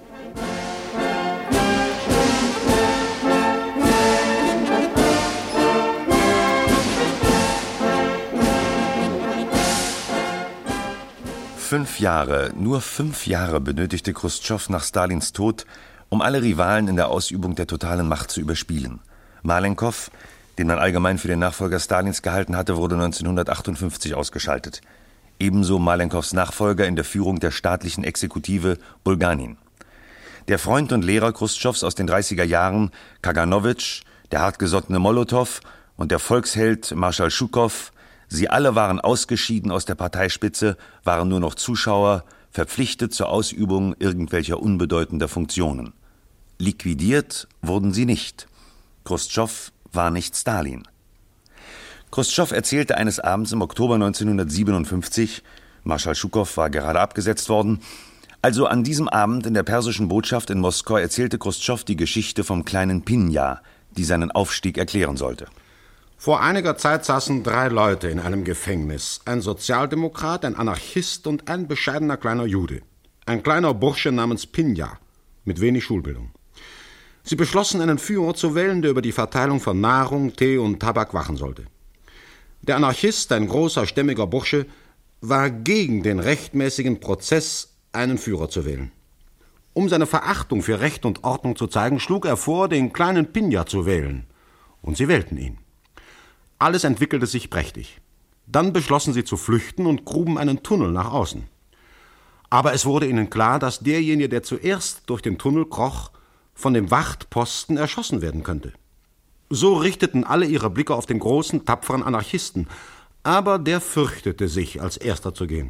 Fünf Jahre, nur fünf Jahre benötigte Chruschtschow nach Stalins Tod, um alle Rivalen in der Ausübung der totalen Macht zu überspielen. Malenkow, den man allgemein für den Nachfolger Stalins gehalten hatte, wurde neunzehnhundertachtundfünfzig ausgeschaltet. Ebenso Malenkows Nachfolger in der Führung der staatlichen Exekutive, Bulganin. Der Freund und Lehrer Chruschtschows aus den dreißiger Jahren, Kaganowitsch, der hartgesottene Molotow und der Volksheld Marschall Schukow, sie alle waren ausgeschieden aus der Parteispitze, waren nur noch Zuschauer, verpflichtet zur Ausübung irgendwelcher unbedeutender Funktionen. Liquidiert wurden sie nicht. Chruschtschow war nicht Stalin. Chruschtschow erzählte eines Abends im Oktober neunzehnhundertsiebenundfünfzig, Marschall Schukow war gerade abgesetzt worden, also an diesem Abend in der persischen Botschaft in Moskau erzählte Chruschtschow die Geschichte vom kleinen Pinja, die seinen Aufstieg erklären sollte. Vor einiger Zeit saßen drei Leute in einem Gefängnis. Ein Sozialdemokrat, ein Anarchist und ein bescheidener kleiner Jude. Ein kleiner Bursche namens Pinja, mit wenig Schulbildung. Sie beschlossen, einen Führer zu wählen, der über die Verteilung von Nahrung, Tee und Tabak wachen sollte. Der Anarchist, ein großer, stämmiger Bursche, war gegen den rechtmäßigen Prozess, einen Führer zu wählen. Um seine Verachtung für Recht und Ordnung zu zeigen, schlug er vor, den kleinen Pinja zu wählen. Und sie wählten ihn. Alles entwickelte sich prächtig. Dann beschlossen sie zu flüchten und gruben einen Tunnel nach außen. Aber es wurde ihnen klar, dass derjenige, der zuerst durch den Tunnel kroch, von dem Wachtposten erschossen werden könnte. So richteten alle ihre Blicke auf den großen, tapferen Anarchisten, aber der fürchtete sich, als erster zu gehen.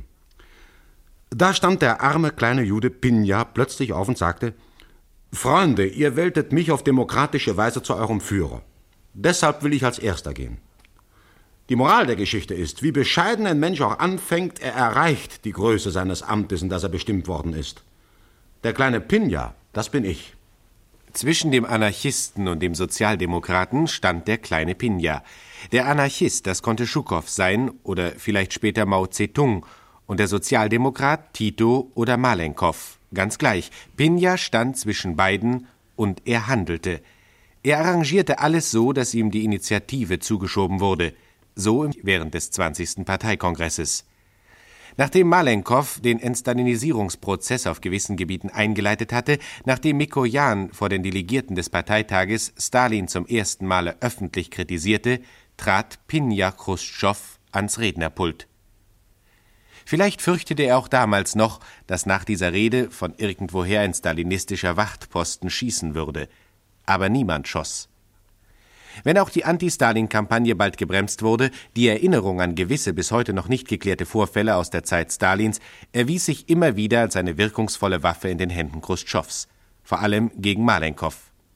Da stand der arme kleine Jude Pinja plötzlich auf und sagte: »Freunde, ihr wähltet mich auf demokratische Weise zu eurem Führer. Deshalb will ich als erster gehen. Die Moral der Geschichte ist, wie bescheiden ein Mensch auch anfängt, er erreicht die Größe seines Amtes, in das er bestimmt worden ist. Der kleine Pinja, das bin ich.« Zwischen dem Anarchisten und dem Sozialdemokraten stand der kleine Pinja. Der Anarchist, das konnte Schukow sein oder vielleicht später Mao Zedong, und der Sozialdemokrat Tito oder Malenkow. Ganz gleich, Pinja stand zwischen beiden und er handelte. Er arrangierte alles so, dass ihm die Initiative zugeschoben wurde. So während des zwanzigsten Parteikongresses. Nachdem Malenkow den Entstalinisierungsprozess auf gewissen Gebieten eingeleitet hatte, nachdem Mikojan vor den Delegierten des Parteitages Stalin zum ersten Male öffentlich kritisierte, trat Pinja Chruschtschow ans Rednerpult. Vielleicht fürchtete er auch damals noch, dass nach dieser Rede von irgendwoher ein stalinistischer Wachtposten schießen würde. Aber niemand schoss. Wenn auch die Anti-Stalin-Kampagne bald gebremst wurde, die Erinnerung an gewisse bis heute noch nicht geklärte Vorfälle aus der Zeit Stalins erwies sich immer wieder als eine wirkungsvolle Waffe in den Händen Chruschtschows, vor allem gegen Malenkow.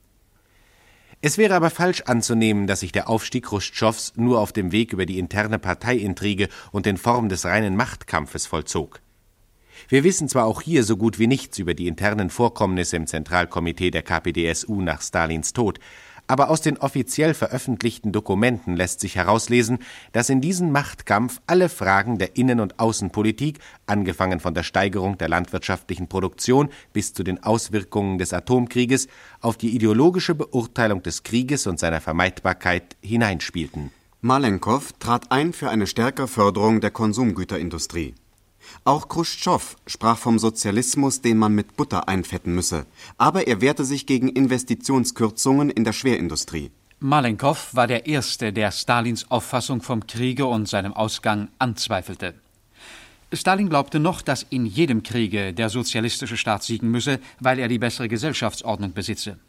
Es wäre aber falsch anzunehmen, dass sich der Aufstieg Chruschtschows nur auf dem Weg über die interne Parteiintrige und in Form des reinen Machtkampfes vollzog. Wir wissen zwar auch hier so gut wie nichts über die internen Vorkommnisse im Zentralkomitee der K P D S U nach Stalins Tod, aber aus den offiziell veröffentlichten Dokumenten lässt sich herauslesen, dass in diesem Machtkampf alle Fragen der Innen- und Außenpolitik, angefangen von der Steigerung der landwirtschaftlichen Produktion bis zu den Auswirkungen des Atomkrieges, auf die ideologische Beurteilung des Krieges und seiner Vermeidbarkeit hineinspielten. Malenkow trat ein für eine stärkere Förderung der Konsumgüterindustrie. Auch Chruschtschow sprach vom Sozialismus, den man mit Butter einfetten müsse, aber er wehrte sich gegen Investitionskürzungen in der Schwerindustrie. Malenkow war der Erste, der Stalins Auffassung vom Kriege und seinem Ausgang anzweifelte. Stalin glaubte noch, dass in jedem Kriege der sozialistische Staat siegen müsse, weil er die bessere Gesellschaftsordnung besitze.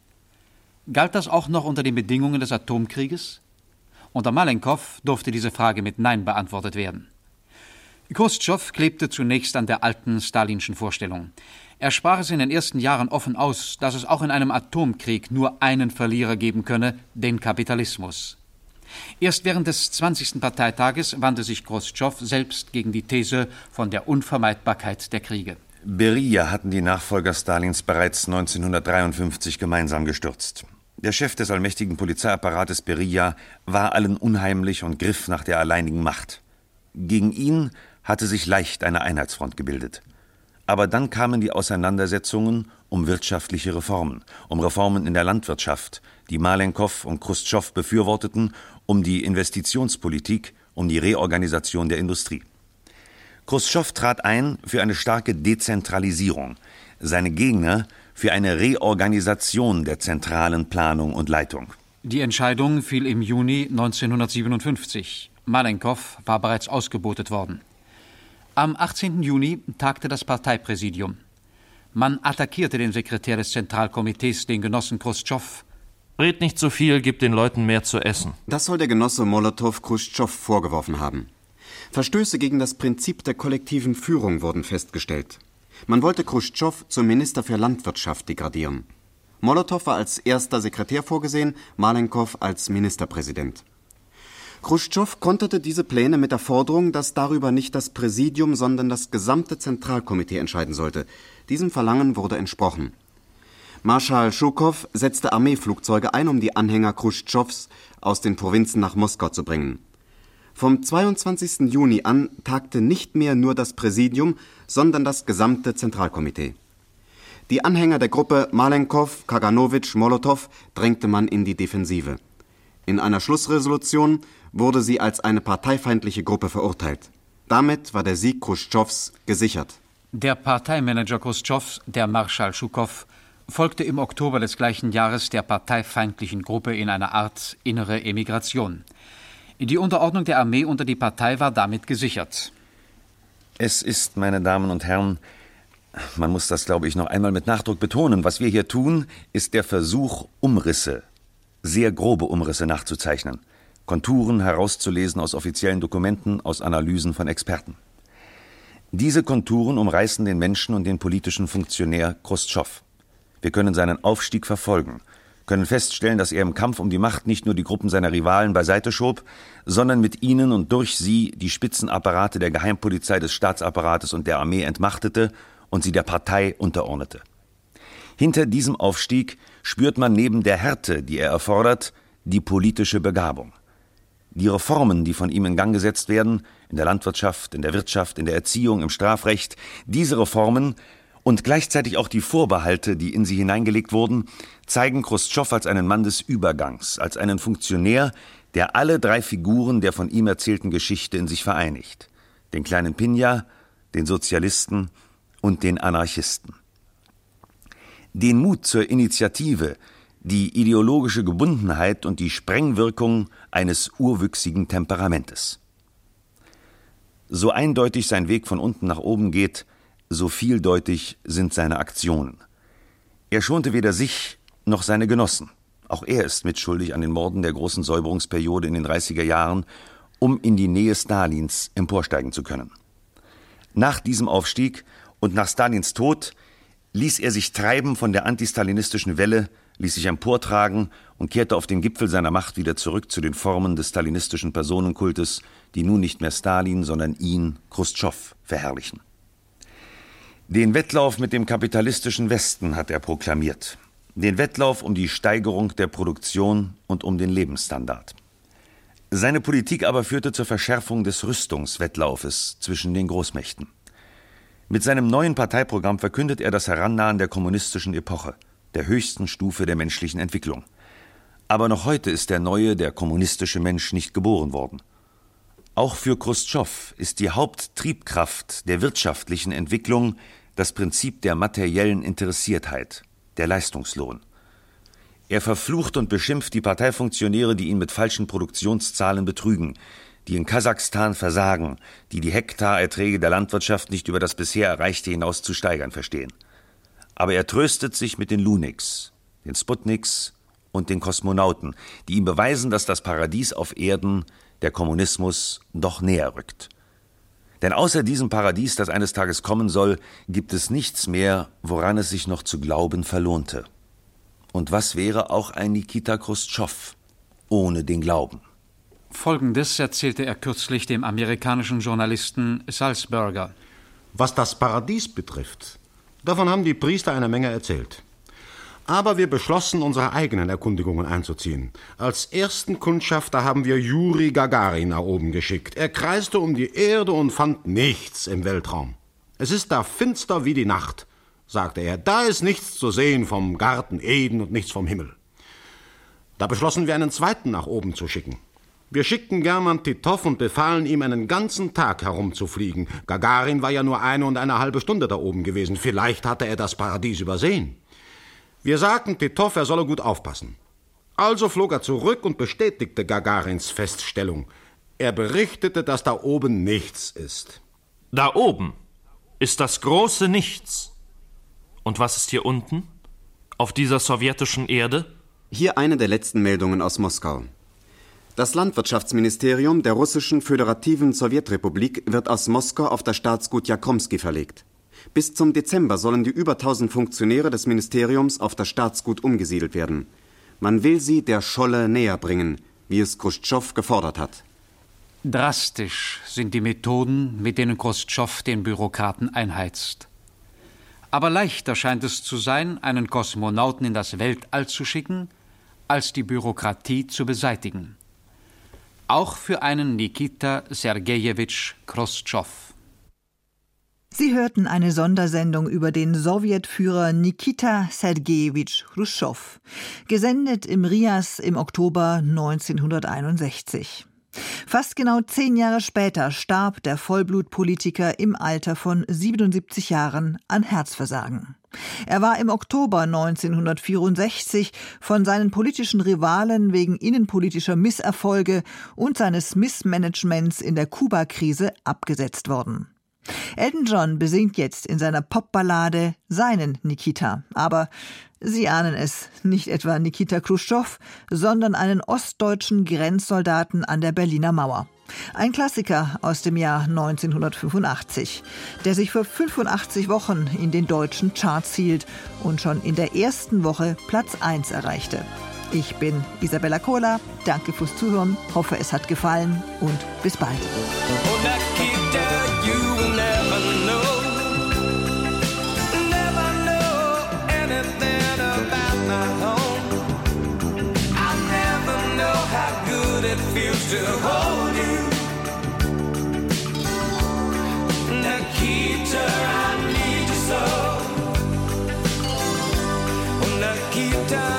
Galt das auch noch unter den Bedingungen des Atomkrieges? Unter Malenkow durfte diese Frage mit Nein beantwortet werden. Chruschtschow klebte zunächst an der alten stalinschen Vorstellung. Er sprach es in den ersten Jahren offen aus, dass es auch in einem Atomkrieg nur einen Verlierer geben könne, den Kapitalismus. Erst während des zwanzigsten Parteitages wandte sich Chruschtschow selbst gegen die These von der Unvermeidbarkeit der Kriege. Beria hatten die Nachfolger Stalins bereits neunzehnhundertdreiundfünfzig gemeinsam gestürzt. Der Chef des allmächtigen Polizeiapparates Beria war allen unheimlich und griff nach der alleinigen Macht. Gegen ihn hatte sich leicht eine Einheitsfront gebildet. Aber dann kamen die Auseinandersetzungen um wirtschaftliche Reformen, um Reformen in der Landwirtschaft, die Malenkow und Chruschtschow befürworteten, um die Investitionspolitik, um die Reorganisation der Industrie. Chruschtschow trat ein für eine starke Dezentralisierung, seine Gegner für eine Reorganisation der zentralen Planung und Leitung. Die Entscheidung fiel im Juni neunzehnhundertsiebenundfünfzig. Malenkow war bereits ausgebotet worden. Am achtzehnten Juni tagte das Parteipräsidium. Man attackierte den Sekretär des Zentralkomitees, den Genossen Chruschtschow. Red nicht so viel, gib den Leuten mehr zu essen. Das soll der Genosse Molotow Chruschtschow vorgeworfen haben. Verstöße gegen das Prinzip der kollektiven Führung wurden festgestellt. Man wollte Chruschtschow zum Minister für Landwirtschaft degradieren. Molotow war als erster Sekretär vorgesehen, Malenkow als Ministerpräsident. Chruschtschow konterte diese Pläne mit der Forderung, dass darüber nicht das Präsidium, sondern das gesamte Zentralkomitee entscheiden sollte. Diesem Verlangen wurde entsprochen. Marschall Schukow setzte Armeeflugzeuge ein, um die Anhänger Chruschtschows aus den Provinzen nach Moskau zu bringen. Vom zweiundzwanzigsten Juni an tagte nicht mehr nur das Präsidium, sondern das gesamte Zentralkomitee. Die Anhänger der Gruppe Malenkow, Kaganowitsch, Molotow drängte man in die Defensive. In einer Schlussresolution wurde sie als eine parteifeindliche Gruppe verurteilt. Damit war der Sieg Chruschtschows gesichert. Der Parteimanager Chruschtschows, der Marschall Schukow, folgte im Oktober des gleichen Jahres der parteifeindlichen Gruppe in einer Art innere Emigration. Die Unterordnung der Armee unter die Partei war damit gesichert. Es ist, meine Damen und Herren, man muss das, glaube ich, noch einmal mit Nachdruck betonen, was wir hier tun, ist der Versuch, Umrisse, sehr grobe Umrisse nachzuzeichnen, Konturen herauszulesen aus offiziellen Dokumenten, aus Analysen von Experten. Diese Konturen umreißen den Menschen und den politischen Funktionär Chruschtschow. Wir können seinen Aufstieg verfolgen, können feststellen, dass er im Kampf um die Macht nicht nur die Gruppen seiner Rivalen beiseite schob, sondern mit ihnen und durch sie die Spitzenapparate der Geheimpolizei, des Staatsapparates und der Armee entmachtete und sie der Partei unterordnete. Hinter diesem Aufstieg spürt man neben der Härte, die er erfordert, die politische Begabung. Die Reformen, die von ihm in Gang gesetzt werden, in der Landwirtschaft, in der Wirtschaft, in der Erziehung, im Strafrecht, diese Reformen und gleichzeitig auch die Vorbehalte, die in sie hineingelegt wurden, zeigen Chruschtschow als einen Mann des Übergangs, als einen Funktionär, der alle drei Figuren der von ihm erzählten Geschichte in sich vereinigt. Den kleinen Pinja, den Sozialisten und den Anarchisten. Den Mut zur Initiative, die ideologische Gebundenheit und die Sprengwirkung eines urwüchsigen Temperamentes. So eindeutig sein Weg von unten nach oben geht, so vieldeutig sind seine Aktionen. Er schonte weder sich noch seine Genossen. Auch er ist mitschuldig an den Morden der großen Säuberungsperiode in den dreißiger Jahren, um in die Nähe Stalins emporsteigen zu können. Nach diesem Aufstieg und nach Stalins Tod ließ er sich treiben von der antistalinistischen Welle, ließ sich emportragen und kehrte auf den Gipfel seiner Macht wieder zurück zu den Formen des stalinistischen Personenkultes, die nun nicht mehr Stalin, sondern ihn, Chruschtschow, verherrlichen. Den Wettlauf mit dem kapitalistischen Westen hat er proklamiert. Den Wettlauf um die Steigerung der Produktion und um den Lebensstandard. Seine Politik aber führte zur Verschärfung des Rüstungswettlaufes zwischen den Großmächten. Mit seinem neuen Parteiprogramm verkündet er das Herannahen der kommunistischen Epoche, der höchsten Stufe der menschlichen Entwicklung. Aber noch heute ist der neue, der kommunistische Mensch nicht geboren worden. Auch für Chruschtschow ist die Haupttriebkraft der wirtschaftlichen Entwicklung das Prinzip der materiellen Interessiertheit, der Leistungslohn. Er verflucht und beschimpft die Parteifunktionäre, die ihn mit falschen Produktionszahlen betrügen, die in Kasachstan versagen, die die Hektarerträge der Landwirtschaft nicht über das bisher Erreichte hinaus zu steigern verstehen. Aber er tröstet sich mit den Luniks, den Sputniks und den Kosmonauten, die ihm beweisen, dass das Paradies auf Erden, der Kommunismus, doch näher rückt. Denn außer diesem Paradies, das eines Tages kommen soll, gibt es nichts mehr, woran es sich noch zu glauben verlohnte. Und was wäre auch ein Nikita Chruschtschow ohne den Glauben? Folgendes erzählte er kürzlich dem amerikanischen Journalisten Salzberger. Was das Paradies betrifft, davon haben die Priester eine Menge erzählt. Aber wir beschlossen, unsere eigenen Erkundigungen einzuziehen. Als ersten Kundschafter haben wir Juri Gagarin nach oben geschickt. Er kreiste um die Erde und fand nichts im Weltraum. Es ist da finster wie die Nacht, sagte er. Da ist nichts zu sehen vom Garten Eden und nichts vom Himmel. Da beschlossen wir, einen zweiten nach oben zu schicken. Wir schickten German Titov und befahlen ihm, einen ganzen Tag herumzufliegen. Gagarin war ja nur eine und eine halbe Stunde da oben gewesen. Vielleicht hatte er das Paradies übersehen. Wir sagten Titov, er solle gut aufpassen. Also flog er zurück und bestätigte Gagarins Feststellung. Er berichtete, dass da oben nichts ist. Da oben ist das große Nichts. Und was ist hier unten? Auf dieser sowjetischen Erde? Hier eine der letzten Meldungen aus Moskau. Das Landwirtschaftsministerium der russischen föderativen Sowjetrepublik wird aus Moskau auf das Staatsgut Jakromski verlegt. Bis zum Dezember sollen die über tausend Funktionäre des Ministeriums auf das Staatsgut umgesiedelt werden. Man will sie der Scholle näher bringen, wie es Chruschtschow gefordert hat. Drastisch sind die Methoden, mit denen Chruschtschow den Bürokraten einheizt. Aber leichter scheint es zu sein, einen Kosmonauten in das Weltall zu schicken, als die Bürokratie zu beseitigen. Auch für einen Nikita Sergejewitsch Chruschtschow. Sie hörten eine Sondersendung über den Sowjetführer Nikita Sergejewitsch Chruschtschow, gesendet im R I A S im Oktober neunzehnhunderteinundsechzig. Fast genau zehn Jahre später starb der Vollblutpolitiker im Alter von siebenundsiebzig Jahren an Herzversagen. Er war im Oktober neunzehnhundertvierundsechzig von seinen politischen Rivalen wegen innenpolitischer Misserfolge und seines Missmanagements in der Kuba-Krise abgesetzt worden. Elton John besingt jetzt in seiner Popballade seinen Nikita. Aber Sie ahnen es, nicht etwa Nikita Chruschtschow, sondern einen ostdeutschen Grenzsoldaten an der Berliner Mauer. Ein Klassiker aus dem Jahr neunzehnhundertfünfundachtzig, der sich für fünfundachtzig Wochen in den deutschen Charts hielt und schon in der ersten Woche Platz eins erreichte. Ich bin Isabella Kohler, danke fürs Zuhören, hoffe es hat gefallen und bis bald. It feels to hold you, Nikita, I need you so, Nikita.